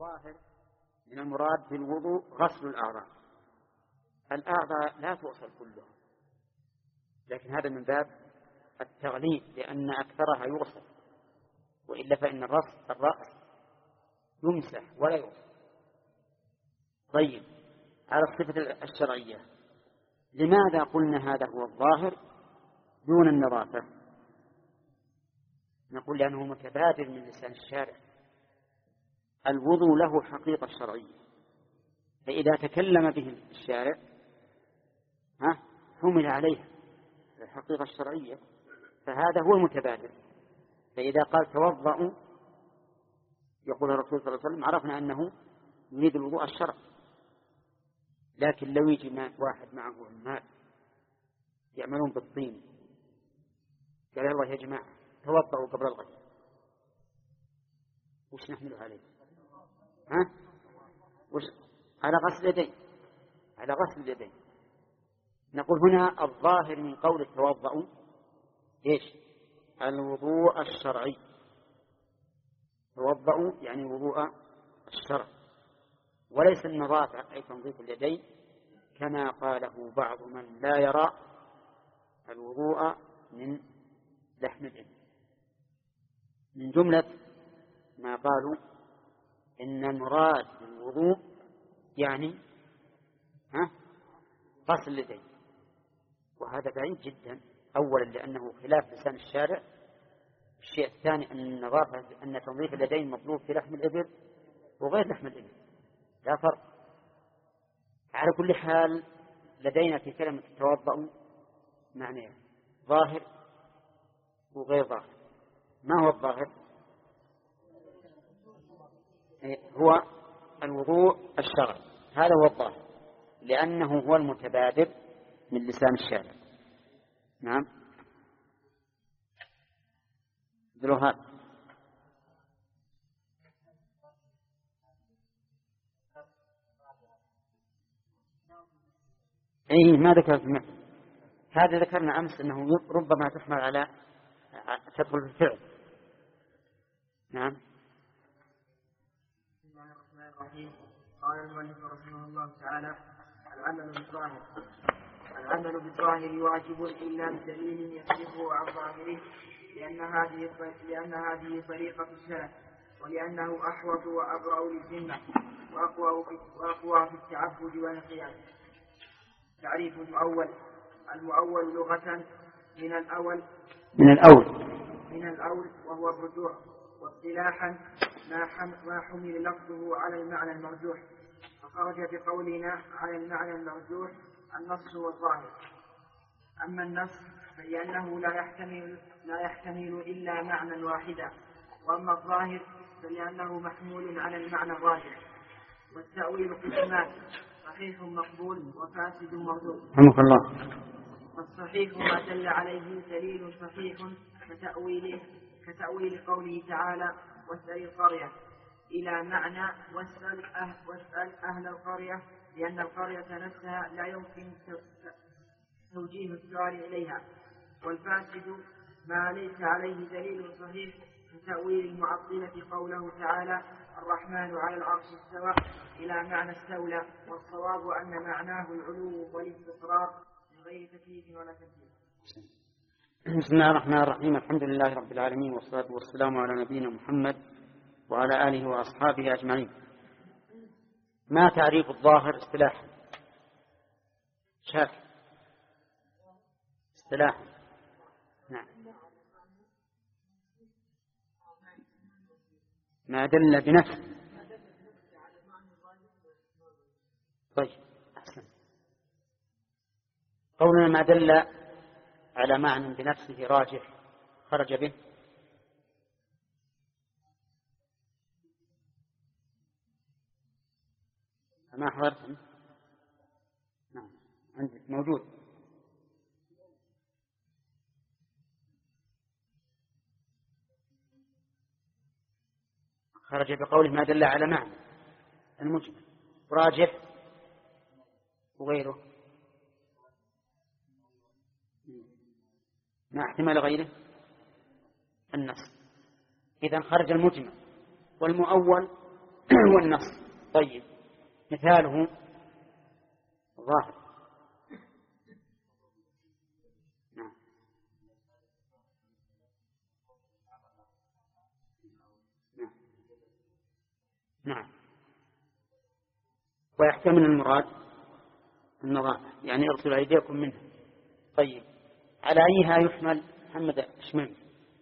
الظاهر من المراد بالوضوء غسل الأعضاء. الأعضاء لا تغسل كلها، لكن هذا من باب التغليب لأن أكثرها يغسل، وإلا فإن الرأس يمسح ولا يغسل. طيب، على الصفة الشرعية لماذا قلنا هذا هو الظاهر دون النظافة؟ نقول لأنه متبادر من لسان الشارع. الوضوء له حقيقة شرعية، فإذا تكلم به الشارع حمل عليها الحقيقة الشرعية، فهذا هو المتبادر. فإذا قال توضأوا يقول الرسول صلى الله عليه وسلم عرفنا أنه يريد الوضوء الشرعي. لكن لو يجي واحد معه الماء يعملون بالطين قال الله يا جماعة توضأوا قبل الغسل، وش نحمله عليه؟ على غسل اليدين، على غسل اليدين. نقول هنا الظاهر من قول توضأوا إيش؟ الوضوء الشرعي. توضأوا يعني وضوء الشرع، وليس النظافة أي تنظيف اليدين كما قاله بعض من لا يرى الوضوء من لحم الإبل. من جملة ما قالوا إن المراد بالوضوء يعني غسل اليدين، وهذا بعيد جدا. أولا لأنه خلاف لسان الشارع، الشيء الثاني أن النظافة أن تنظيف اليدين مطلوب في لحم الإبل وغير لحم الإبل، لا فرق. على كل حال لدينا في كلمة توضأ معنى ظاهر وغير ظاهر. ما هو الظاهر؟ هو الوضوء الشرعي، هذا هو الظاهر لأنه هو المتبادر من لسان الشارع. نعم. دلوهات أي ما ذكرت هذا ذكرنا أمس أنه ربما تحمل على تدخل في الفعل. نعم. بسم الله الرحمن الرحيم. قال المؤلف رحمه الله تعالى: العمل بالظاهر واجب إلا بدليل يصرفه عن ظاهره، لأن هذه طريقة السلف، ولأنه أحوط وأبرأ للذمة وأقوى في التعبد والانقياد. تعريف المؤول لغة من الأول وهو الرجوع، واصطلاحا ما حمل لفظه على المعنى المرجوح، فخرج بقولنا على المعنى المرجوح النص والظاهر. أما النص فلأنه لا يحتمل إلا معنى واحدا، وأما الظاهر فلأنه محمول على المعنى الراجح. والتأويل قسمان: صحيح مقبول وفاسد مردود. رحمك الله. فالصحيح ما دل عليه دليل صحيح كتأويل قوله تعالى: واسأل القرية، إلى معنى واسأل أهل القرية، لأن القرية نفسها لا يمكن توجيه السؤال إليها. والفاسد ما ليس عليه دليل صحيح كتأويل المعطلة قوله تعالى: الرحمن على العرش استوى، إلى معنى استولى. والصواب أن معناه العلو والاستقرار من غير تكييف ولا تمثيل. بسم الله الرحمن الرحيم. الحمد لله رب العالمين، والصلاة والسلام على نبينا محمد وعلى آله وأصحابه أجمعين. ما تعريف الظاهر اصطلاحا؟ شاك اصطلاحا. نعم. ما دل بنفسه. طيب أحسن. قولنا ما دل على معنى بنفسه راجح خرج به. ما حضرتم؟ نعم عندك موجود. خرج بقوله ما دل على معنى المجمل، راجح وغيره ما احتمال غيره النص. إذن خرج المجمل والمؤول والنص. طيب مثاله ظاهر. نعم. نعم. نعم. ويحتمل المراد النظافة، يعني اغسلوا أيديكم منها. طيب على أيها يحمل محمد اشمعنى؟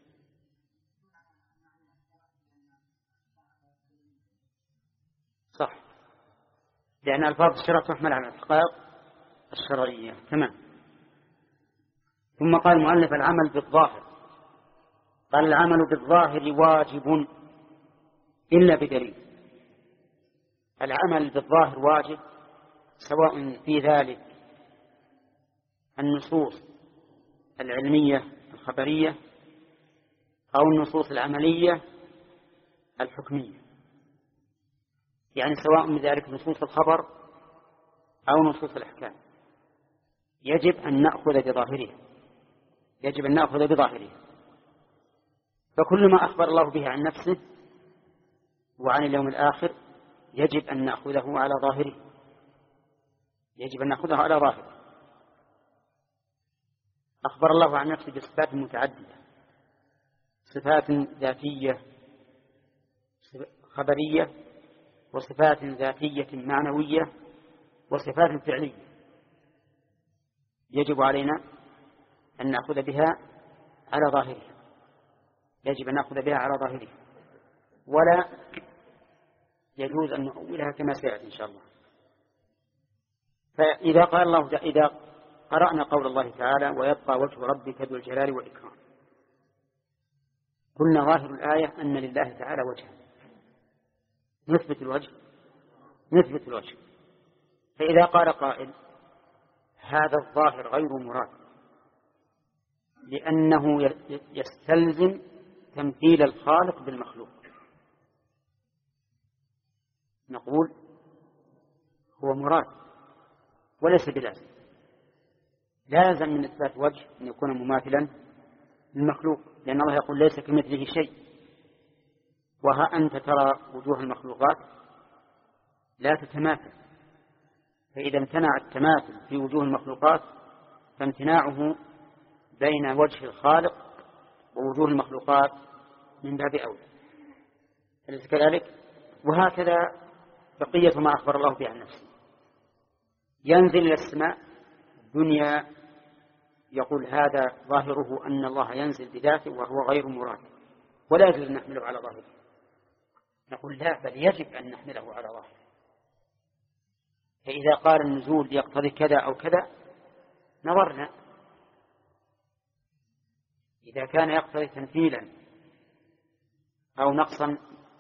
صح، لأن ألفاظ الشرع تحمل على الحقائق الشرعية. تمام. ثم قال المؤلف العمل بالظاهر. قال العمل بالظاهر واجب إلا بدليل. العمل بالظاهر واجب سواء في ذلك النصوص العلمية الخبرية أو النصوص العملية الحكمية، يعني سواء من ذلك نصوص الخبر أو نصوص الأحكام يجب أن نأخذ بظاهرها، يجب أن نأخذ بظاهرها. فكل ما أخبر الله به عن نفسه وعن اليوم الآخر يجب أن نأخذه على ظاهره، يجب أن نأخذه على ظاهره. أخبر الله عن نفسه بصفات متعددة، صفات ذاتية خبرية، وصفات ذاتية معنوية، وصفات فعلية، يجب علينا أن نأخذ بها على ظاهرها، يجب أن نأخذ بها على ظاهرها، ولا يجوز أن نؤولها كما سيأتي إن شاء الله. فإذا قال الله إذا قرأنا قول الله تعالى ويبقى وجه ربك ذو الجلال والإكرام، قلنا ظاهر الآية أن لله تعالى وجها، نثبت الوجه، نثبت الوجه. فإذا قال قائل هذا الظاهر غير مراد لأنه يستلزم تمثيل الخالق بالمخلوق، نقول هو مراد وليس بلازم. لازم من إثبات وجه أن يكون مماثلا للمخلوق، لأن الله يقول ليس كمثله شيء، وها أنت ترى وجوه المخلوقات لا تتماثل، فإذا امتنع التماثل في وجوه المخلوقات فامتناعه بين وجه الخالق ووجوه المخلوقات من باب أولى. أليس كذلك؟ وهكذا بقية ما أخبر الله به عن نفسه. ينزل إلى السماء الدنيا يقول هذا ظاهره أن الله ينزل بذاته وهو غير مراد، ولا يجوز أن نحمله على ظاهره. نقول لا، بل يجب أن نحمله على ظاهره. فإذا قال النزول يقتضي كذا أو كذا نظرنا، إذا كان يقتضي تمثيلا أو نقصا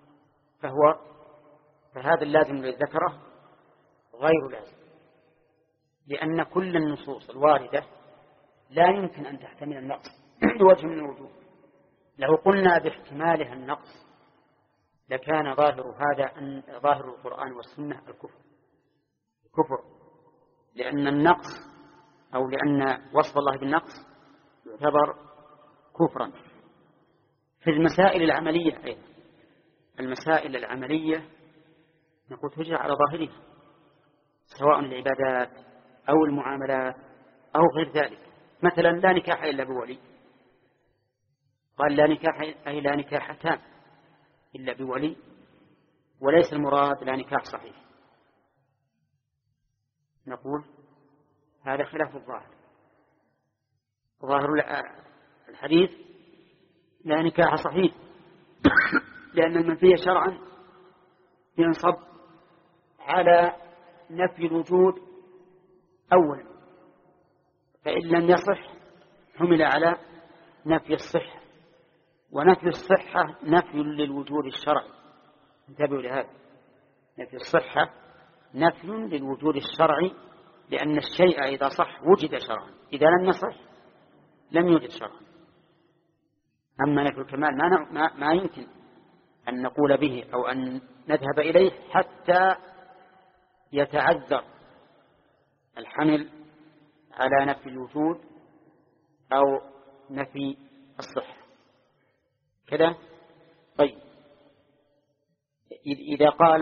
فهذا اللازم الذي ذكره غير لازم، لأن كل النصوص الواردة لا يمكن أن تحتمل النقص بوجه من الوجوه. لو قلنا باحتمالها النقص لكان ظاهر القرآن والسنة الكفر، لأن النقص أو لأن وصف الله بالنقص يعتبر كفرا. في المسائل العملية أيضا، المسائل العملية نقول تجرى على ظاهرها سواء العبادات أو المعاملات أو غير ذلك. مثلا لا نكاح إلا بولي، قال لا نكاح أي لا نكاح تام إلا بولي، وليس المراد لا نكاح صحيح. نقول هذا خلاف الظاهر. ظاهر الحديث لا نكاح صحيح لأن المنفي شرعا ينصب على نفي الوجود أولا، فإن لم يصح حمل على نفي الصحة، ونفي الصحة نفي للوجود الشرعي. انتبهوا لهذا، نفي الصحة نفي للوجود الشرعي، لأن الشيء إذا صح وجد شرعا، إذا لم يصح لم يوجد شرعا. أما نفي الكمال ما يمكن أن نقول به أو أن نذهب إليه حتى يتعذر الحمل على نفي الوجود أو نفي الصحة كذا. طيب إذا قال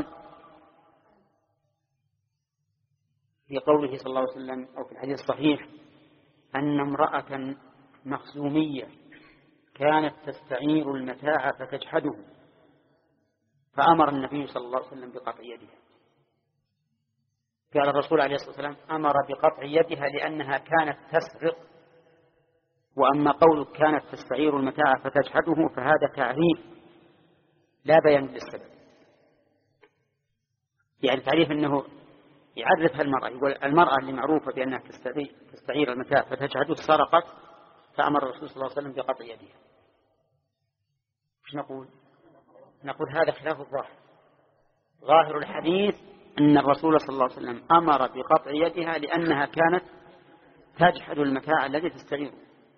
في قوله صلى الله عليه وسلم أو في الحديث الصحيح أن امرأة مخزومية كانت تستعير المتاع فتجحده فأمر النبي صلى الله عليه وسلم بقطع يدها، قال الرسول عليه الصلاة والسلام أمر بقطع يدها لأنها كانت تسرق. وأما قولك كانت تستعير المتاع فتجحده فهذا تعريف لا بيان للسبب، يعني تعريف أنه يعرفها المرأة، يقول المرأة اللي معروفة بأنها تستعير المتاع فتجحده سرقت فأمر الرسول صلى الله عليه وسلم بقطع يدها. ايش نقول؟ نقول هذا خلاف الظاهر. ظاهر الحديث أن الرسول صلى الله عليه وسلم أمر بقطع يدها لأنها كانت تجحد المتاع الذي تستعيره.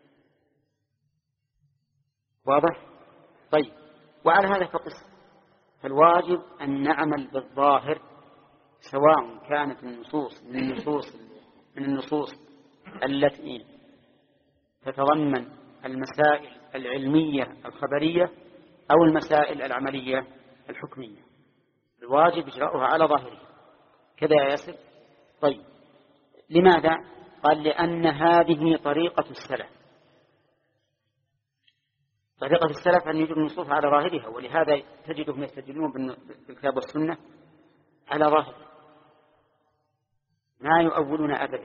واضح؟ طيب، وعلى هذا فقس، فالواجب أن نعمل بالظاهر سواء كانت النصوص من النصوص التي تتضمن المسائل العلمية الخبرية أو المسائل العملية الحكمية، الواجب إجراؤها على ظاهره كذا يا ياسر. طيب، لماذا؟ قال لأن هذه طريقة السلف. طريقة السلف أن يجروا النصوص على ظاهرها، ولهذا تجدهم يستدلون بالكتاب والسنة على ظاهره، ما يؤولون أبدا،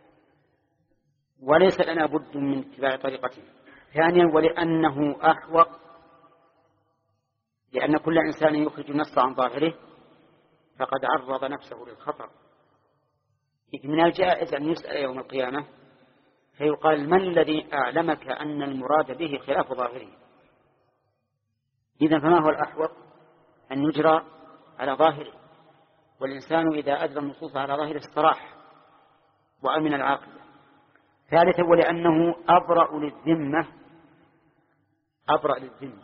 وليس لنا بد من اتباع طريقتهم. ثانيا، ولأنه أحوط، لأن كل إنسان يخرج النص عن ظاهره فقد عرض نفسه للخطر. إذ من الجائز أن يسأل يوم القيامة فيقال من الذي أعلمك أن المراد به خلاف ظاهره؟ إذن فما هو الأحوط؟ أن يجرى على ظاهره، والإنسان إذا أجرى النصوص على ظاهره استراح وأمن العاقبة. ثالثا، ولأنه أبرأ للذمة. أبرأ للذمة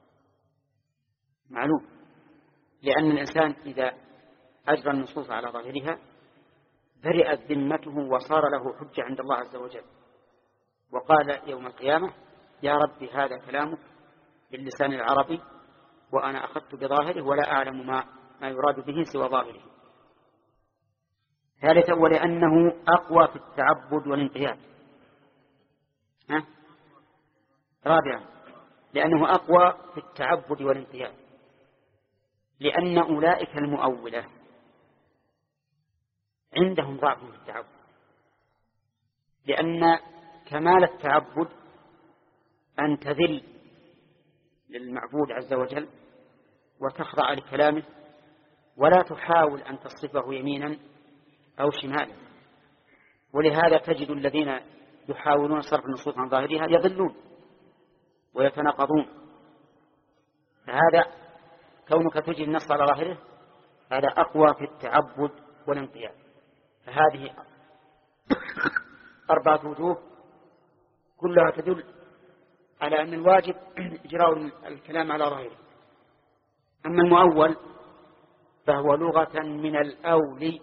معلوم، لأن الإنسان إذا أجرى النصوص على ظاهرها برئت ذمته وصار له حجة عند الله عز وجل، وقال يوم القيامة يا رب هذا كلامك باللسان العربي وأنا أخذت بظاهره ولا أعلم ما يراد به سوى ظاهره. ثالثا، ولأنه أقوى في التعبد والانقياد. رابعا، لأنه أقوى في التعبد والانقياد، لأن أولئك المؤولة عندهم ضعف في التعبد، لأن كمال التعبد أن تذل للمعبود عز وجل وتخضع لكلامه ولا تحاول أن تصرفه يمينا أو شمالا. ولهذا تجد الذين يحاولون صرف النصوص عن ظاهرها يضلون ويتناقضون. فهذا كونك تجد النص على ظاهره هذا أقوى في التعبد والانقياد. فهذه 4 وجوه كلها تدل على أن الواجب إجراء الكلام على ظاهره. أما المؤول فهو لغة من الأول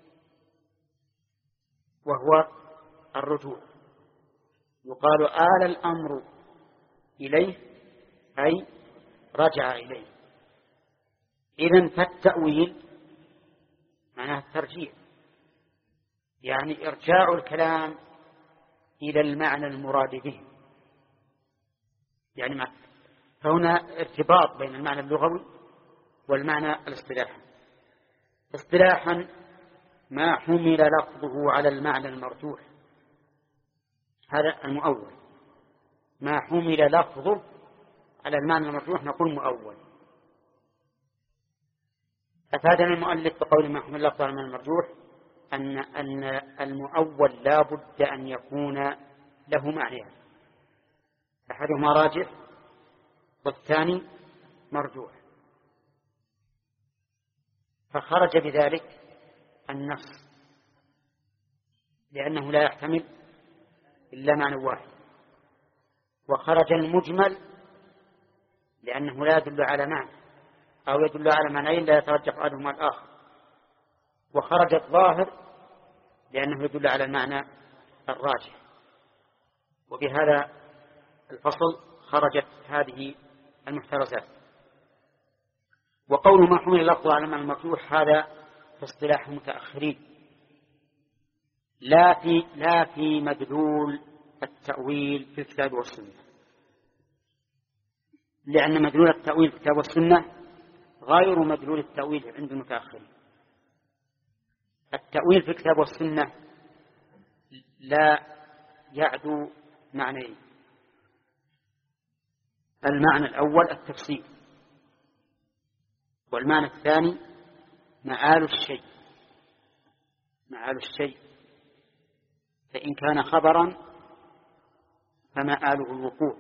وهو الرجوع، يقال آل الأمر إليه أي رجع إليه. إذن فالتأويل معناه الترجيع، يعني إرجاع الكلام إلى المعنى المراد به. يعني فهنا ارتباط بين المعنى اللغوي والمعنى الاصطلاحي. اصطلاحا ما حمل لفظه على المعنى المرجوح، هذا المؤول. ما حمل لفظه على المعنى المرجوح نقول مؤول. أفادنا المؤلف بقول ما حمل لفظه على المعنى المرجوح أن المؤول لا بد أن يكون له معنيان، أحدهما راجح والثاني مرجوح. فخرج بذلك النص لأنه لا يحتمل إلا معنى واحد، وخرج المجمل لأنه لا يدل على معنى أو يدل على معنيين لا يترجح أحدهما الآخر، وخرج الظاهر لأنه يدل على المعنى الراجح. وبهذا الفصل خرجت هذه المحترزات. وقول ما حمل اللفظ على معنى المرجوح هذا في اصطلاح المتأخرين، لا في مدلول التأويل في الكتاب والسنة، لأن مدلول التأويل في الكتاب والسنة غير مدلول التأويل عند المتأخرين. التأويل في الكتاب والسنة لا يعدو معنيين: المعنى الأول التفسير، والمعنى الثاني مآل الشيء. مآل الشيء فإن كان خبرا فمآله الوقوع،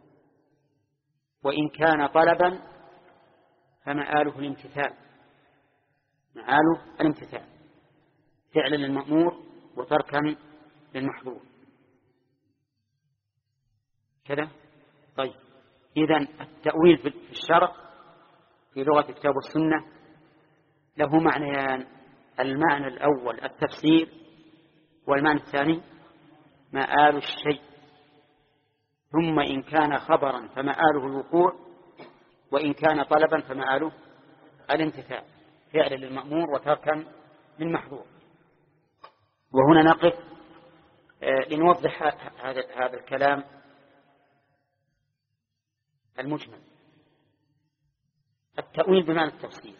وإن كان طلبا فمآله الامتثال. مآله الامتثال، فعلا للمأمور وتركا للمحظور كذا. طيب، إذن التأويل في الشرع في لغة الكتاب والسنة له معنيان: المعنى الأول التفسير، والمعنى الثاني مآل الشيء. ثم إن كان خبرا فمآله الوقوع، وإن كان طلبا فمآله الامتثال، فعلا للمأمور وتركا للمحظور. وهنا نقف لنوضح هذا الكلام المجمل. التأويل بمعنى التفسير،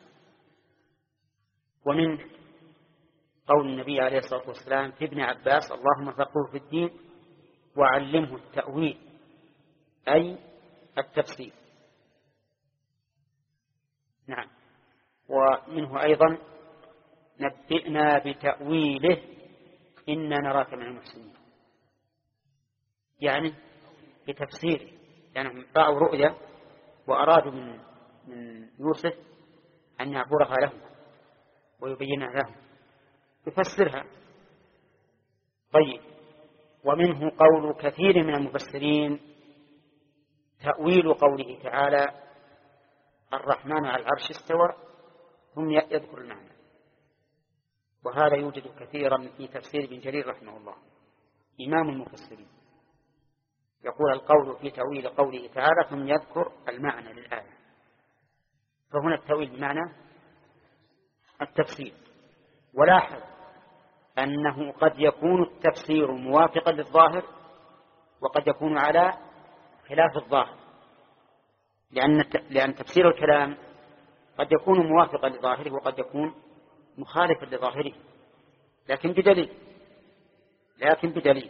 ومن قول النبي عليه الصلاة والسلام في ابن عباس: اللهم فقهه في الدين وعلمه التأويل، أي التفسير. نعم. ومنه أيضا: نبئنا بتأويله إنا نراك من المحسنين، يعني بتفسيره. يعني رأوا رؤيا وأرادوا من يوسف أن يعبرها لهم ويبينها لهم، يفسرها. طيب، ومنه قول كثير من المفسرين تأويل قوله تعالى: الرحمن على العرش استوى، ثم يذكر المعنى. وهذا يوجد كثيرا في تفسير ابن جرير رحمه الله، إمام المفسرين، يقول القول في تأويل قوله تعالى ثم يذكر المعنى للآية. فهنا التأويل بمعنى التفسير. ولاحظ أنه قد يكون التفسير موافقا للظاهر، وقد يكون على خلاف الظاهر، لأن تفسير الكلام قد يكون موافقا لظاهره وقد يكون مخالفا لظاهره، لكن بدليل.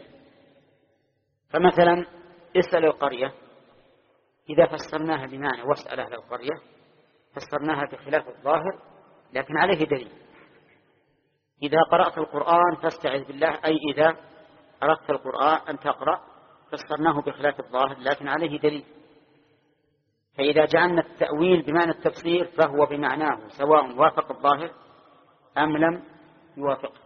فمثلا اسأل القرية، إذا فسرناها بمعنى واسأل أهل القرية فسرناها بخلاف الظاهر لكن عليه دليل. إذا قرأت القرآن فاستعذ بالله، أي إذا أردت القرآن أن تقرأ، فسرناه بخلاف الظاهر لكن عليه دليل. فإذا جعلنا التأويل بمعنى التفسير فهو بمعناه سواء وافق الظاهر أم لم يوافقه.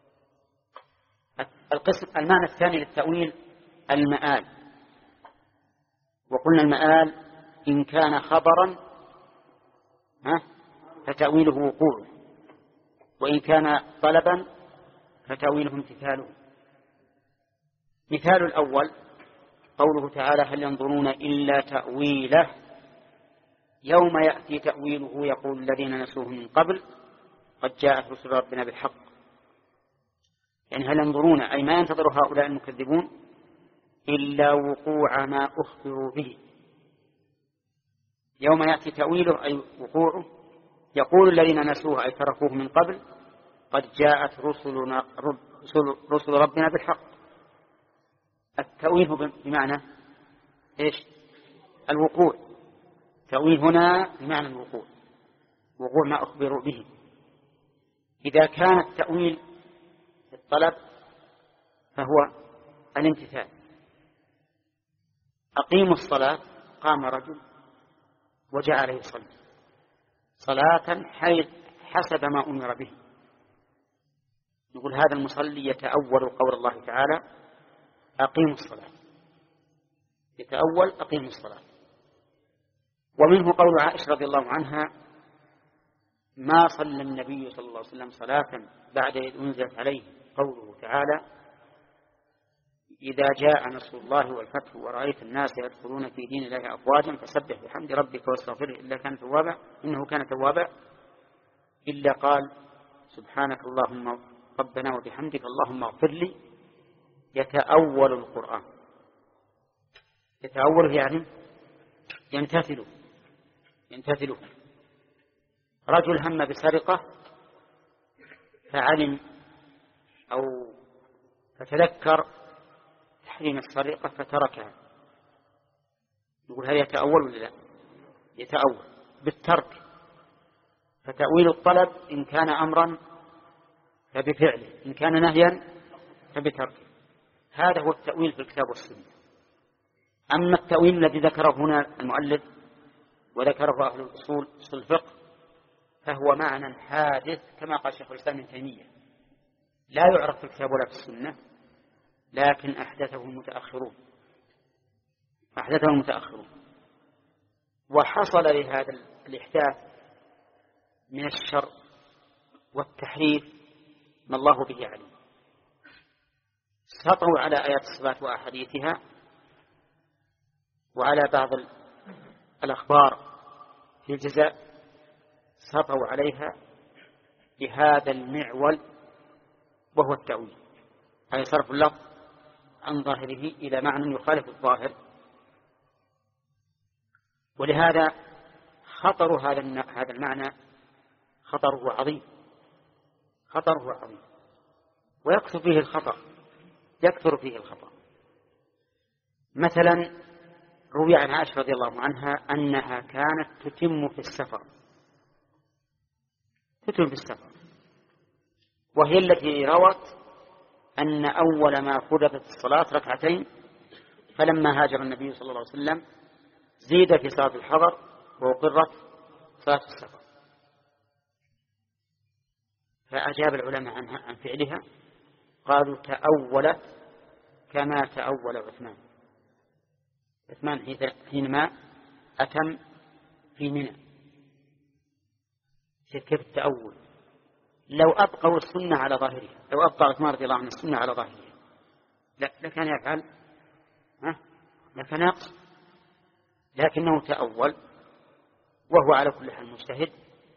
المعنى الثاني للتأويل المآل. وقلنا المآل إن كان خبرا فتأويله وقوعه، وإن كان طلبا فتأويله امتثاله. مثال الأول قوله تعالى: هل ينظرون إلا تأويله يوم يأتي تأويله يقول الذين نسوه من قبل قد جاءت رسل ربنا بالحق. يعني هل ينظرون أي ما ينتظر هؤلاء المكذبون إلا وقوع ما أخبروا به. يوم يأتي تأويله أي وقوعه، يقول الذين نسوه أي تركوه من قبل قد جاءت رسل ربنا بالحق. التأويل بمعنى إيش؟ الوقوع. تأويل هنا بمعنى الوقوع، وقوع ما أخبروا به. إذا كان التأويل في الطلب فهو الامتثال. أقيموا الصلاة، قام رجل وجعل يصلي صلاة حسب ما أمر به. نقول هذا المصلي يتأول قول الله تعالى: أقيموا الصلاة، يتأول أقيموا الصلاة. ومنه قول عائشة رضي الله عنها: ما صلى النبي صلى الله عليه وسلم صلاة بعد إذ أنزلت عليه قوله تعالى: إذا جاء نصر الله والفتح ورأيت الناس يدخلون في دين الله أفواجا فسبح بحمد ربك واستغفره إنه كان توابا إلا قال سبحانك اللهم ربنا وبحمدك اللهم اغفر لي. يتأول القرآن، يتأول يعني يمتثله. رجل هم بسرقة فعلم أو فتذكر تحريم السرقة فتركها، نقول هل يتأول ولا لا؟ يتأول بالترك. فتأويل الطلب إن كان أمرا فبفعله، إن كان نهيا فبتركه. هذا هو التأويل في الكتاب والسنة. أما التأويل الذي ذكره هنا المؤلف وذكره أهل الأصول الفقه فهو معنى حادث كما قال شيخ الإسلام ابن تيمية، لا يعرف في الكتاب ولا في السنة، لكن أحدثه المتأخرون. وحصل لهذا الإحداث من الشر والتحريف ما الله به عليم. سطوا على آيات الصفات وأحاديثها وعلى بعض الأخبار في الجزاء، سطوا عليها بهذا المعول وهو التأويل، أي صرف اللفظ عن ظاهره إلى معنى يخالف الظاهر. ولهذا خطر هذا المعنى خطره عظيم ويكثر فيه الخطأ. مثلا روي عن عائشة رضي الله عنها أنها كانت تتم في السفر، وهي التي روت أن أول ما فرضت الصلاة ركعتين، فلما هاجر النبي صلى الله عليه وسلم زيد في صلاة الحضر وأقرت صلاة السفر. فأجاب العلماء عن فعلها، قالوا تأولت كما تأول عثمان حينما أتم في منى. كيف التأول؟ لو أبقوا السنة على ظاهرها، لو أبقى عثمان رضي الله عنه السنة على ظاهرها لكان يفعل لكان يقصد، لكنه تأول، وهو على كل حال مجتهد،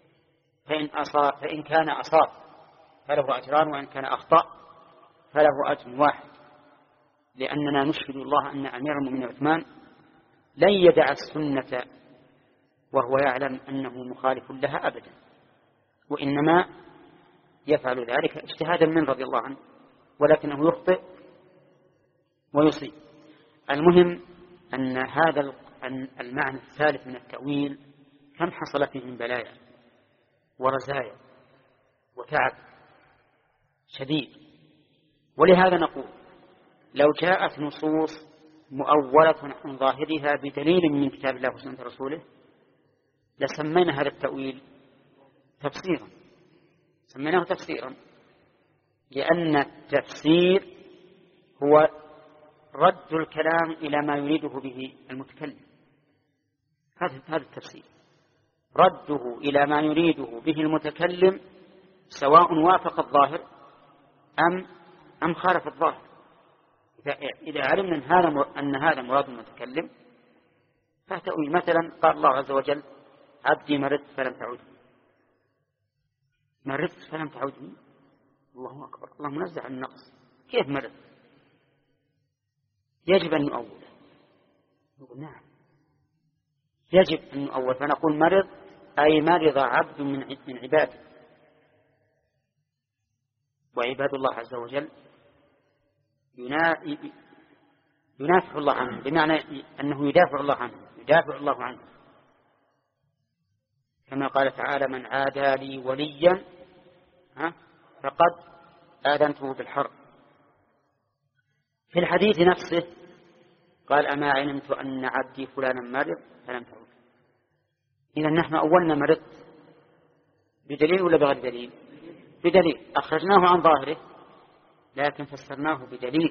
فإن كان أصاب فله أجران، وإن كان أخطأ فله أجر واحد، لأننا نشهد الله أن أمير المؤمنين عثمان لن يدع السنة وهو يعلم أنه مخالف لها أبدا، وإنما يفعل ذلك اجتهادا من رضي الله عنه، ولكنه يخطئ ويصيب. المهم أن المعنى الثالث من التأويل كم حصل فيه من بلايا ورزايا وتعب شديد. ولهذا نقول لو جاءت نصوص مؤولة عن ظاهرها بدليل من كتاب الله وسنة رسوله لسمينا هذا التأويل تفسيرا، سميناه تفسيرا، لأن التفسير هو رد الكلام إلى ما يريده به المتكلم. هذا التفسير، رده إلى ما يريده به المتكلم، سواء وافق الظاهر أم خالف الظاهر. إذا علمنا أن هذا مراد المتكلم فالتأويل. مثلا قال الله عز وجل عبدي مرضت فلم تعودني، الله أكبر، الله منزه عن النقص، كيف مرض؟ يجب أن نؤول. نقول نعم يجب أن نؤول، فنقول مرض أي مرض عبد من عباده، وعباد الله عز وجل ينافع الله عنه، بمعنى أنه يدافع الله عنه كما قال تعالى من عادى لي وليا فقد آذنته بالحرب. في الحديث نفسه قال أما علمت أن عبدي فلانا مرض فلم تعود. إذا نحن أولنا مرض بدليل ولا بغير دليل؟ بدليل، أخرجناه عن ظاهره لكن فسرناه بدليل.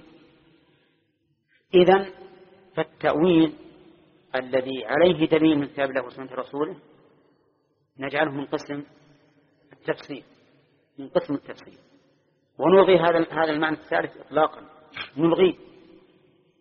إذن فالتأويل الذي عليه دليل من كتاب الله وسنة رسوله نجعله من قسم التفسير، ونلغي هذا المعنى الثالث إطلاقا، نلغيه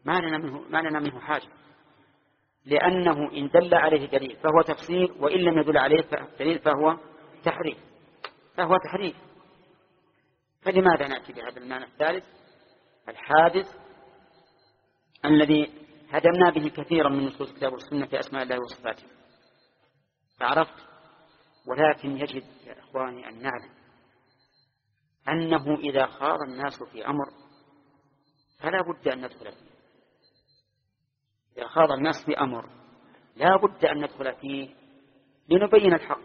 ما لنا منه حاجة، لأنه إن دل عليه دليل فهو تفسير، وإن لم يدل عليه دليل فهو تحريف. فلماذا نأتي بهذا المعنى الثالث الحادث الذي هدمنا به كثيرا من نصوص الكتاب والسنة في أسماء الله وصفاته؟ فعرفت. ولكن يجب يا إخواني أن نعلم أنه إذا خاض الناس في أمر فلا بد أن ندخل فيه. إذا خاض الناس في أمر لا بد أن ندخل فيه لنبين الحق،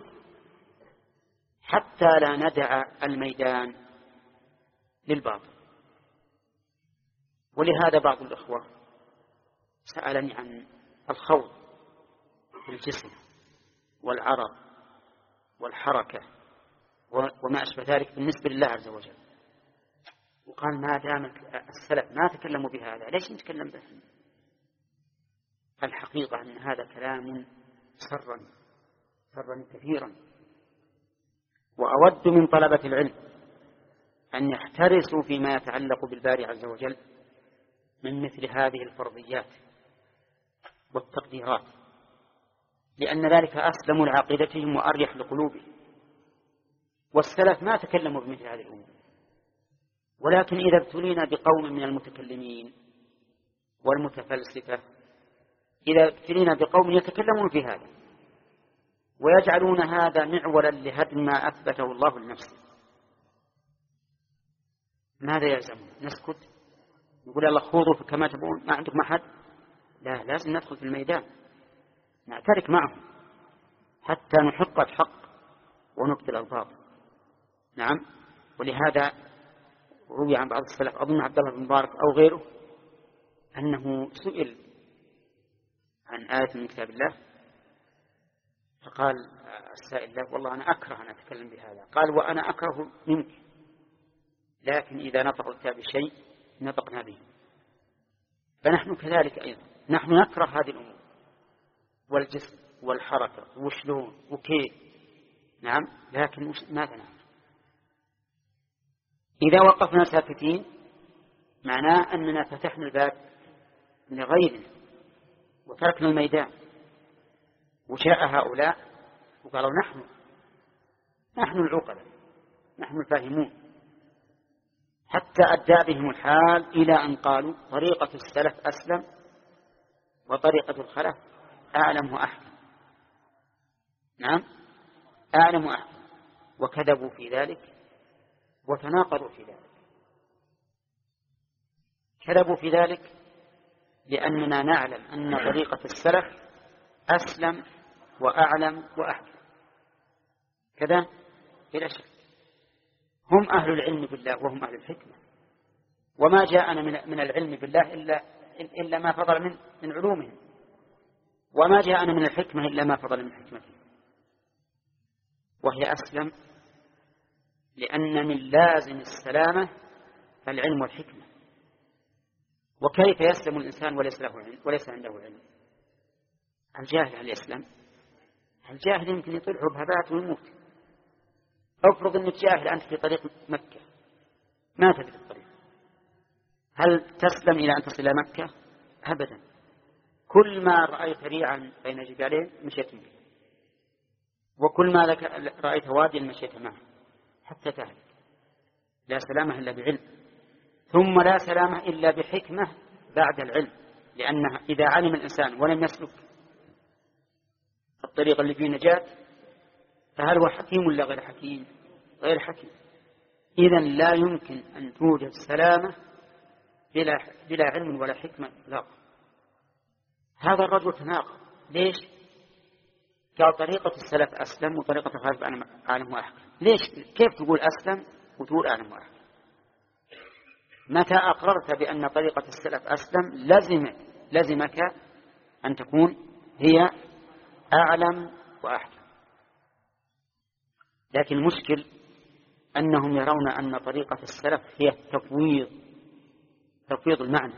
حتى لا ندع الميدان للباطل. ولهذا بعض الإخوة سألني عن الخوض في الجسم والعرق والحركة وما أشبه ذلك بالنسبة لله عز وجل، وقال ما دام السلف ما تكلموا بهذا ليش نتكلم به؟ الحقيقة أن هذا كلام سرا كثيرا، وأود من طلبة العلم أن يحترسوا فيما يتعلق بالباري عز وجل من مثل هذه الفرضيات والتقديرات، لأن ذلك أسلم لعقيدتهم وأريح لقلوبهم. والسلف ما تكلموا بمثل هذه الأمور، ولكن إذا ابتلينا بقوم من المتكلمين والمتفلسفة، إذا ابتلينا بقوم يتكلمون في هذا ويجعلون هذا معولا لهدم ما أثبته الله لنفسه، ماذا يلزمون؟ نسكت نقول الله خوضوا كما تبون ما عندكم أحد؟ لا، لازم ندخل في الميدان نعترك معهم حتى نحق الحق ونبطل الباطل. نعم. ولهذا روي عن بعض السلف أظن عبد الله بن مبارك أو غيره أنه سئل عن آية من كتاب الله فقال السائل له والله أنا أكره أن أتكلم بهذا. قال وأنا أكره منك، لكن إذا نطق الكتاب بشيء نطقنا به. فنحن كذلك أيضا، نحن نكره هذه الأمور والجسم والحركة وشلون وكيف. نعم. لكن ماذا نعمل؟ إذا وقفنا ساكتين معناه أننا فتحنا الباب لغيرنا وتركنا الميدان، وجاء هؤلاء وقالوا نحن العقلاء نحن الفاهمون، حتى أدى بهم الحال إلى أن قالوا طريقة السلف أسلم وطريقة الخلف أعلم وأحكم. نعم، أعلم وأحكم. وكذبوا في ذلك وتناقضوا في ذلك. كذبوا في ذلك لأننا نعلم أن طريقة السلف أسلم وأعلم وأحكم، كذا بلا شك. هم أهل العلم بالله وهم أهل الحكمة، وما جاءنا من العلم بالله إلا ما فضل من علومهم، وما جاءنا من الحكمة إلا ما فضل من حكمتهم. وهي أسلم لأن من لازم السلامة العلم والحكمة. وكيف يسلم الإنسان وليس عنده علم؟ الجاهل هل يسلم؟ الجاهل يمكن يطلع بهبات ويموت. افرض أنك جاهل أنت في طريق مكة ما تدري الطريق، هل تسلم إلى أن تصل إلى مكة؟ أبدا. كل ما رأيت ريعا بين جبالين مشيت به، وكل ما رأيت واديا مشيت معه حتى تهلك. لا سلامة إلا بعلم، ثم لا سلامة إلا بحكمة بعد العلم، لأنها إذا علم الإنسان ولم يسلك الطريق اللي فيه نجاة فهل هو حكيم ولا غير حكيم؟ غير حكيم. إذن لا يمكن أن توجد سلامة بلا علم ولا حكمة إطلاقا. هذا الرجل تناقض. ليش؟ قال طريقة السلف أسلم وطريقة الخلف أعلم وأحكم. ليش؟ كيف تقول أسلم وتقول أعلم وأحكم؟ متى أقررت بأن طريقة السلف أسلم لزمك أن تكون هي أعلم وأحكم. لكن المشكل أنهم يرون أن طريقة السلف هي تفويض المعنى،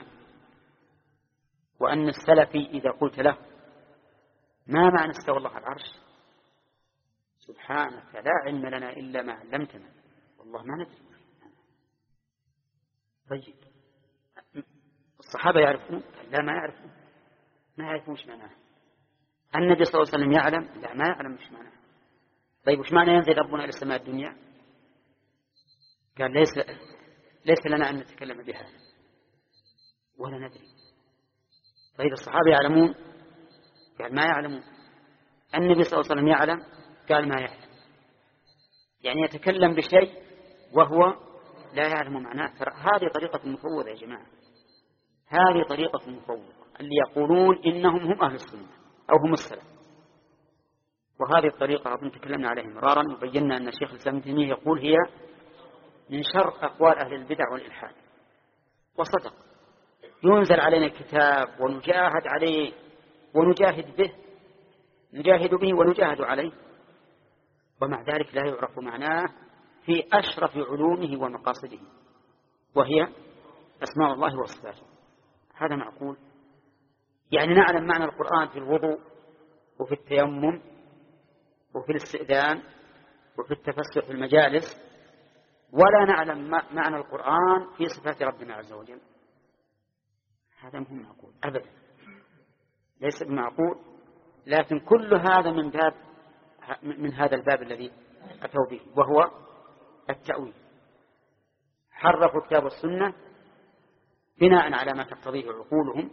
وأن السلفي إذا قلت له ما معنى استوى الله على العرش؟ سبحانك لا علم لنا إلا ما علمتنا والله ما ندري. طيب الصحابة يعرفون؟ لا، ما يعرفون، ما يعرفون وش معناه. النبي صلى الله عليه وسلم يعلم؟ لا، ما يعلم وش معناه. طيب وش معنى ينزل ربنا إلى السماء الدنيا؟ قال ليس لنا أن نتكلم بها ولا ندري. طيب الصحابة يعلمون؟ قال ما يعلمون. النبي صلى الله عليه وسلم يعلم؟ قال ما يعلم. يعني يتكلم بشيء وهو لا يعلم معناه. هذه طريقة المفوضة يا جماعة، هذه طريقة المفوضة اللي يقولون إنهم هم أهل السنة أو هم السلف. وهذه الطريقة أظن تكلمنا عليها مرارا وبينا أن الشيخ الإسلام ابن تيمية يقول هي من شر أقوال أهل البدع والإلحاد. وصدق، ينزل علينا الكتاب ونجاهد عليه ونجاهد به، نجاهد به ونجاهد عليه، ومع ذلك لا يعرف معناه في أشرف علومه ومقاصده وهي أسماء الله وصفاته. هذا معقول؟ يعني نعلم معنى القرآن في الوضوء وفي التيمم وفي الاستئذان وفي التفسح في المجالس، ولا نعلم معنى القرآن في صفات ربنا عز وجل؟ هذا مهم معقول أبدا، ليس بمعقول. لكن كل هذا من هذا الباب الذي أتوا به، وهو التأويل. حرفوا الكتاب والسنة بناء على ما تقتضيه عقولهم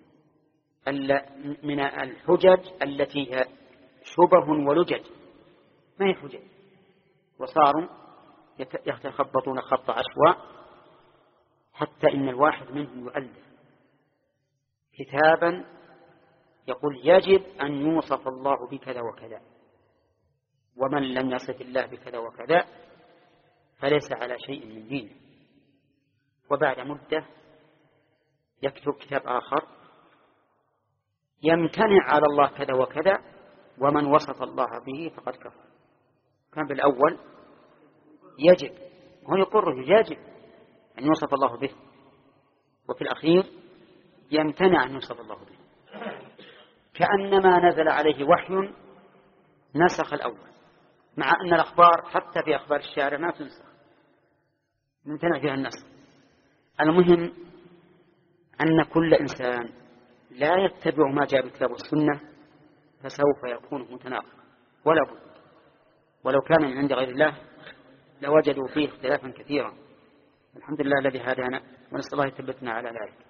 من الحجج التي هي شبه ولجج، ما هي حجج، وصاروا يتخبطون خط عشواء، حتى إن الواحد منهم يؤلف كتابا يقول يجب أن يوصف الله بكذا وكذا، ومن لم يصف الله بكذا وكذا فليس على شيء من دينه. وبعد مدة يكتب كتاب آخر يمتنع على الله كذا وكذا، ومن وصف الله به فقد كفر. كان بالأول يجب، هو يقر يجب أن يوصف الله به، وفي الأخير يمتنع أن يوصف الله به، كأنما نزل عليه وحي نسخ الأول، مع أن الأخبار حتى في أخبار الشارع ما تنسخ، يمتنع فيها النسخ. المهم أن كل إنسان لا يتبع ما جاء بالكتاب والسنة فسوف يكون متناقضا ولا بد، ولو كان من عند غير الله لوجدوا فيه اختلافا كثيرا. الحمد لله الذي هدانا، ونسأل الله يثبتنا على ذلك.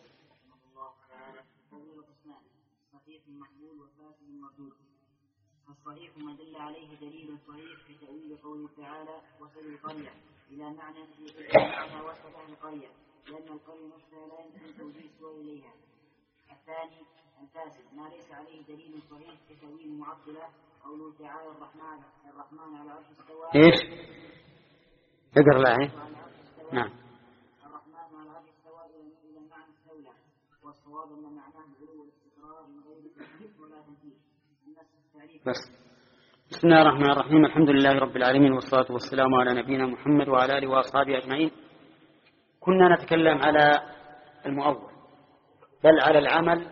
الصحيح ما دل عليه دليل صحيح في تأويل قوله تعالى وسل القرية إلى معنى وسط أهل القرية، لأن القرية نفسها لا يمكن توجيه سوى إليها. الثاني الفاسد ما ليس عليه دليل صحيح في تأويل المعطلة قوله تعالى الرحمن على عرش استوى. إيش؟ اقرأ لا. نعم. الرحمن على عرش استوى إلى معنى استولى، والصواب أن معناه علو الاستقرار من غير تكليف ولا تنفيذ. بس. بسم الله الرحمن الرحيم، الحمد لله رب العالمين، والصلاة والسلام على نبينا محمد وعلى آله وأصحابه أجمعين. كنا نتكلم على المؤول، بل على العمل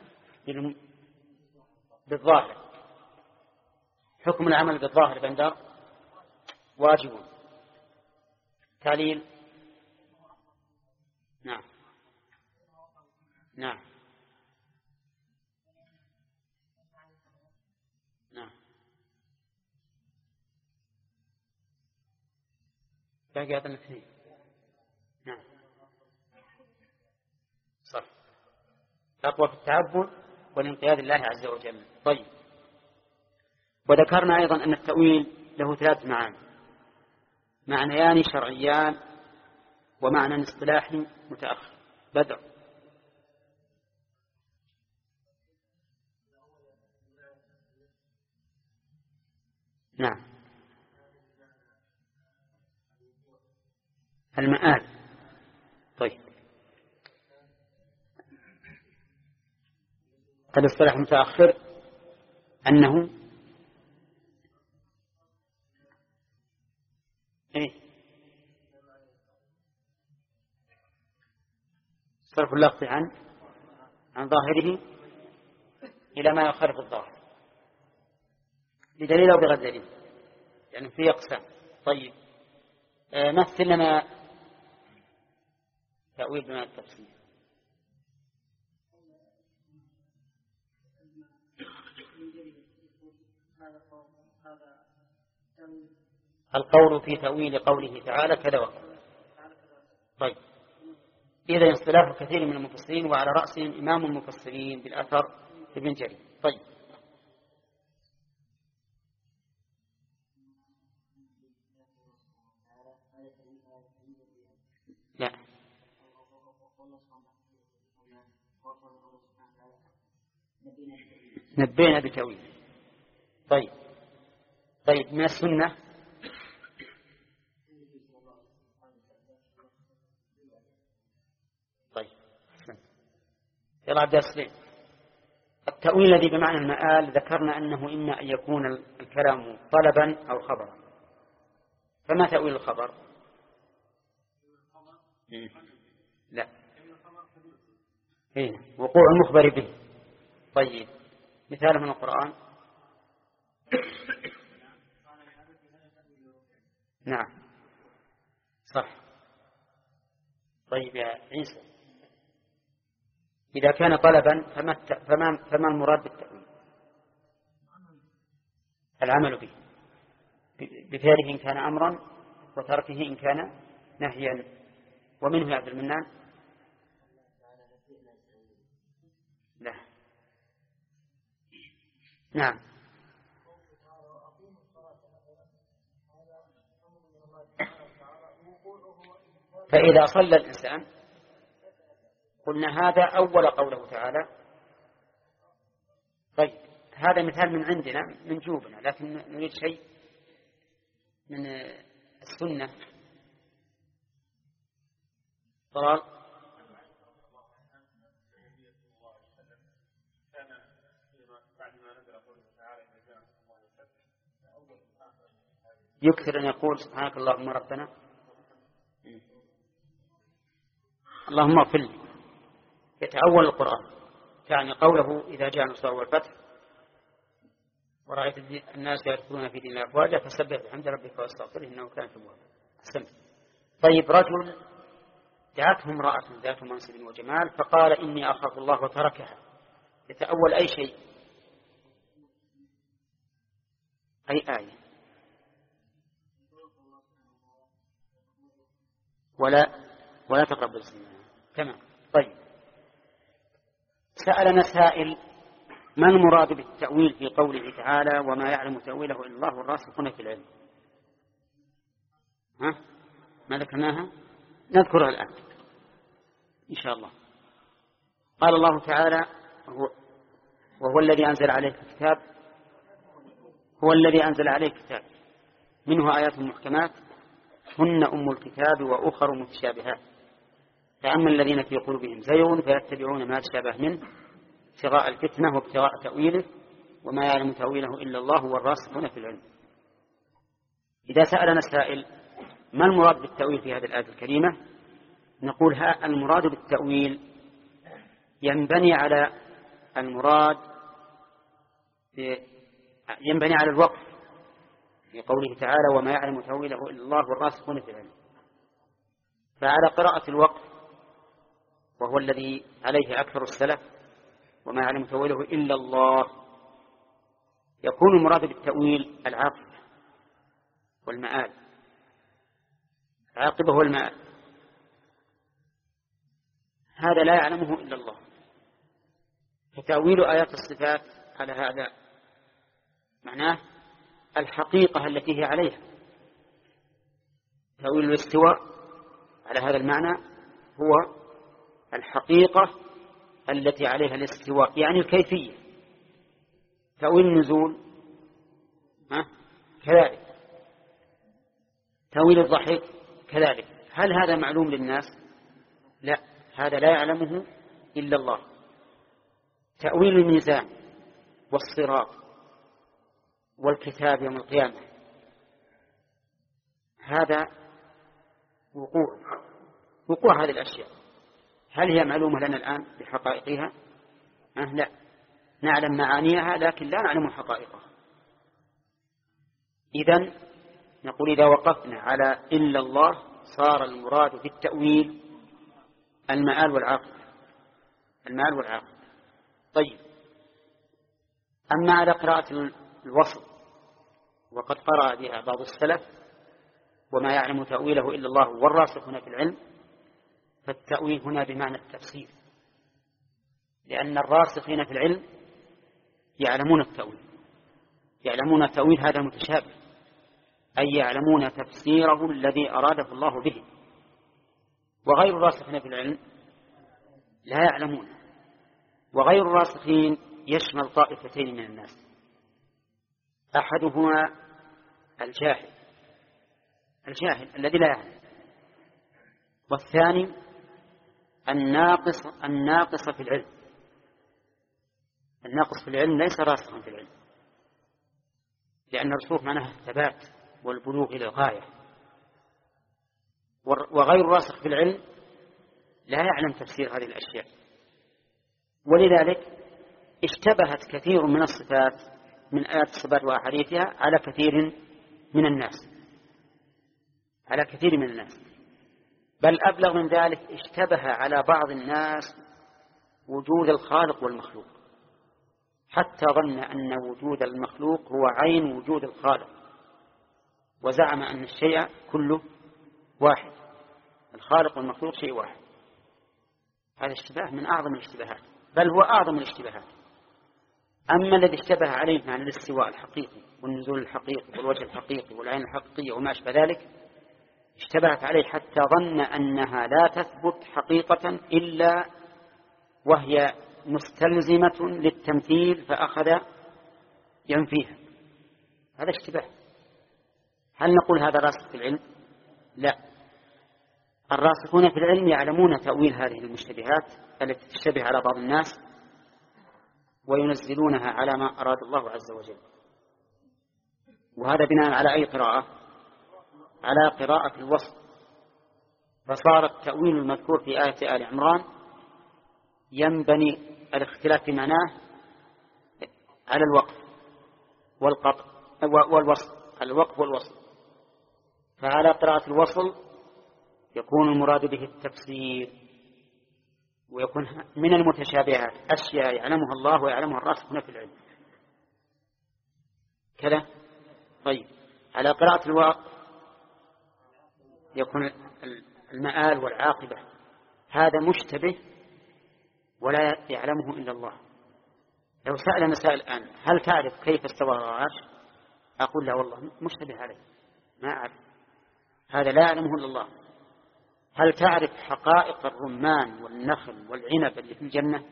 بالظاهر. حكم العمل بالظاهر بندر واجب. تعليل. نعم نعم نعم. باقي هذا الاثنين. نعم صح، تقوى في التعبد والانقياد لله عز وجل. طيب، وذكرنا أيضا أن التأويل له 3 معاني: معنيان شرعيان ومعنى اصطلاحي متأخر. بدر. نعم. المآل. طيب، الاصطلاح المتأخر أنه صرف اللفظ عن ظاهره إلى ما يخالف الظاهر بدليل أو بغير دليل، يعني في أقسام. طيب، مثل لنا تأويل بما التفسير. القول في تأويل قوله تعالى كذا وكذا. طيب، إذا اصطلاح كثير من المفسرين وعلى رأسهم إمام المفسرين بالأثر ابن جرير. طيب، لا، نبينا بتأويل. طيب من السنة يلا عبد السليم. التأويل الذي بمعنى المآل ذكرنا أنه إما أن يكون الكلام طلبا أو خبرا، فما تأويل الخبر؟ لا، وقوع المخبر به. طيب، مثال من القرآن. نعم صح. طيب يا عيسى، إذا كان طلبا فما المراد بالتأويل؟ العمل به، بفعله إن كان أمرا وتركه إن كان نهيا. ومنه يا عبد المنان؟ لا. نعم، فإذا صلى الإنسان قلنا هذا أول قوله تعالى. طيب، هذا مثال من عندنا من جوبنا، لكن نريد شيء من السنة. طلال. يكثر أن يقول سبحانك اللهم ربنا، اللهم اغفر لي، يتأول القرآن، يعني قوله إذا جاء نصر والفتح ورأيت الناس يدخلون في دين الله أفواجا فسبح بحمد ربك واستغفره إنه كان توابا. أحسنت. طيب، رجل دعته امرأة ذات منصب وجمال فقال إني أخاف الله وتركها، يتأول أي شيء؟ أي آية؟ ولا تقربوا الزنا. تمام. طيب، سألنا سائل: ما المراد بالتأويل في قوله تعالى وما يعلم تأويله إلا الله والراسخون في العلم؟ ما ذكرناها؟ نذكرها الآن إن شاء الله. قال الله تعالى: وهو الذي أنزل عليك الكتاب، هو الذي أنزل عليك الكتاب منه آيات محكمات هن أم الكتاب وأخر متشابهات فأما الذين في قلوبهم زيغ فيتبعون ما تشابه منه ابتغاء الفتنة وابتغاء تأويله وما يعلم تأويله إلا الله والراسخون في العلم. إذا سألنا السائل ما المراد بالتأويل في هذه الآية الكريمة، نقول المراد بالتأويل ينبني على الوقف في قوله تعالى وما يعلم تأويله إلا الله والراسخون في العلم. فعلى قراءة الوقف وهو الذي عليه أكثر السلف وما يعلم تأويله إلا الله، يكون المراد بالتأويل العاقبة والمآل. العاقبة والمآل هذا لا يعلمه إلا الله. فتأويل آيات الصفات على هذا معناه الحقيقة التي هي عليها. تأويل الاستواء على هذا المعنى هو الحقيقة التي عليها الاستواء، يعني الكيفية. تأويل النزول كذلك، تأويل الضحك كذلك. هل هذا معلوم للناس؟ لا، هذا لا يعلمه إلا الله. تأويل الميزان والصراط والكتاب يوم القيامة هذا وقوع هذه الأشياء هل هي معلومة لنا الآن بحقائقها؟ لا، نعلم معانيها لكن لا نعلم حقائقها. إذن نقول إذا وقفنا على إلا الله صار المراد في التأويل المآل والعاقبة. طيب، أما على قراءة الوصل وقد قرأ بها بعض السلف وما يعلم تأويله إلا الله والراسخون في العلم، فالتأويل هنا بمعنى التفسير، لأن الراسخين في العلم يعلمون التأويل، يعلمون تأويل هذا المتشابه، أي يعلمون تفسيره الذي أراده الله به، وغير الراسخين في العلم لا يعلمون. وغير الراسخين يشمل طائفتين من الناس، أحدهما الجاهل الذي لا يعلم، والثاني الناقص في العلم. الناقص في العلم ليس راسخا في العلم، لأن الرسوخ معناه الثبات والبلوغ إلى الغاية. وغير راسخ في العلم لا يعلم تفسير هذه الأشياء، ولذلك اشتبهت كثير من الصفات من آيات الصفات وأحاديثها على كثير من الناس، بل أبلغ من ذلك اشتبه على بعض الناس وجود الخالق والمخلوق، حتى ظن أن وجود المخلوق هو عين وجود الخالق، وزعم أن الشيء كله واحد، الخالق والمخلوق شيء واحد. هذا اشتباه من أعظم الاشتباهات، بل هو أعظم الاشتباهات. أما الذي اشتبه عليه معنى الاستواء الحقيقي والنزول الحقيقي والوجه الحقيقي والعين الحقيقية وما أشبه ذلك، اشتبهت عليه حتى ظن أنها لا تثبت حقيقة إلا وهي مستلزمة للتمثيل، فأخذ ينفيها. هذا اشتباه. هل نقول هذا راسخ في العلم؟ لا، الراسخون في العلم يعلمون تأويل هذه المشتبهات التي تشتبه على بعض الناس، وينزلونها على ما أراد الله عز وجل. وهذا بناء على أي قراءة؟ على قراءة الوصل. فصار التأويل المذكور في آية آل عمران ينبني الاختلاف في معناه على الوقف والقطع والوصل، الوقف والوصل. فعلى قراءة الوصل يكون المراد به التفسير، ويكون من المتشابهات أشياء يعلمها الله ويعلمها الراسخون في العلم كذا. طيب، على قراءة الوقف يكون المآل والعاقبة، هذا مشتبه ولا يعلمه إلا الله. لو سألنا سائل الآن هل تعرف كيف استوى العرش؟ أقول لا والله مشتبه عليه، ما أعرف، هذا لا يعلمه إلا الله. هل تعرف حقائق الرمان والنخل والعنب اللي في الجنة؟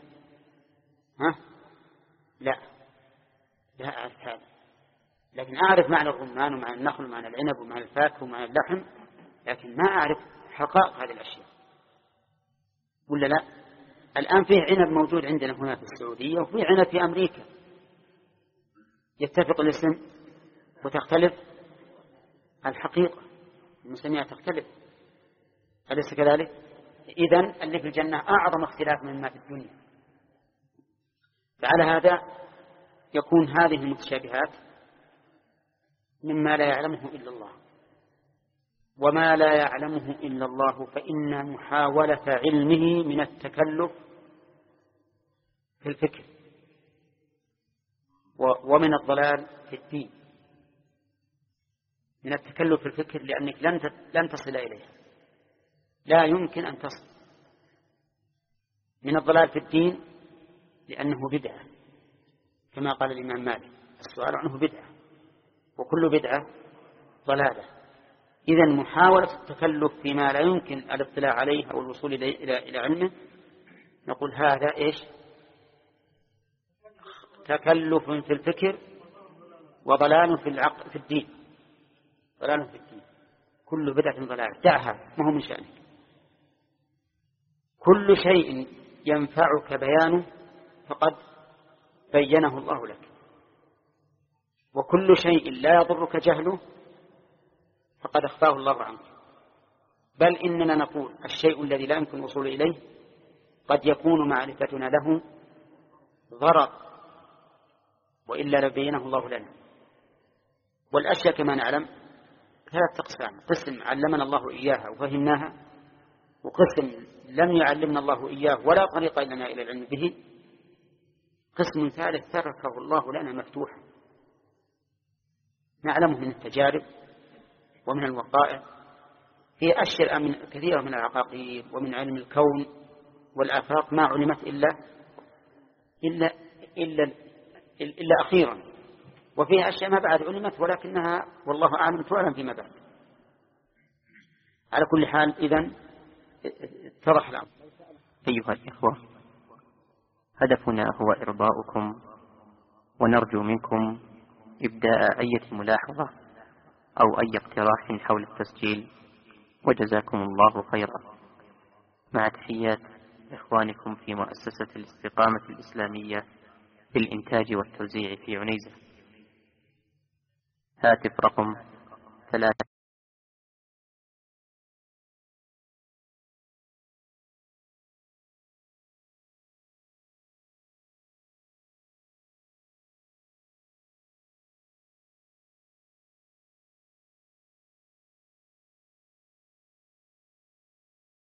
لا أعرف هذا، لكن أعرف معنى الرمان ومعنى النخل ومعنى العنب ومعنى الفاكهة ومعنى اللحم، لكن ما أعرف حقائق هذه الأشياء. ولا لا؟ الآن فيه عنب موجود عندنا هنا في السعودية، وفيه عنب في أمريكا، يتفق الاسم وتختلف الحقيقة، المسميات تختلف، أليس كذلك؟ إذن اللي في الجنة أعظم اختلاف مما في الدنيا. فعلى هذا يكون هذه المتشابهات مما لا يعلمه إلا الله، وما لا يعلمه إلا الله فإن محاولة علمه من التكلف في الفكر ومن الضلال في الدين. من التكلف في الفكر لأنك لن تصل إليها، لا يمكن أن تصل. من الضلال في الدين لأنه بدعة، كما قال الإمام مالك السؤال عنه بدعة، وكل بدعة ضلالة. إذن محاولة التكلف فيما لا يمكن الاطلاع عليه أو الوصول إلى علمه، نقول هذا إيش؟ تكلف في الفكر وضلال في الدين. ضلال في الدين، كل بدعة ضلالة، دعها، ما هو من شأنك. كل شيء ينفعك بيانه فقد بينه الله لك، وكل شيء لا يضرك جهله فقد أخفاه الله عنك. بل إننا نقول الشيء الذي لا يمكن الوصول إليه قد يكون معرفتنا له ضرر، وإلا لبينه الله لنا. والأشياء كما نعلم ثلاث أقسام: قسم علمنا الله إياها وفهمناها، وقسم لم يعلمنا الله إياه ولا طريق لنا إلى العلم به، قسم ثالث تركه الله لنا مفتوحا نعلمه من التجارب ومن الوقائع، في أشياء كثيرة من العقاقير ومن علم الكون والآفاق ما علمت إلا أخيرا، وفيها أشياء ما بعد علمت ولكنها والله أعلم تعلم فيما بعد. على كل حال إذن اتضح الأمر. أيها الإخوة، هدفنا هو إرضاؤكم، ونرجو منكم إبداء أي ملاحظة أو أي اقتراح حول التسجيل، وجزاكم الله خيرا. مع تحيات إخوانكم في مؤسسة الاستقامة الإسلامية للإنتاج والتوزيع في عنيزة. هاتف رقم 3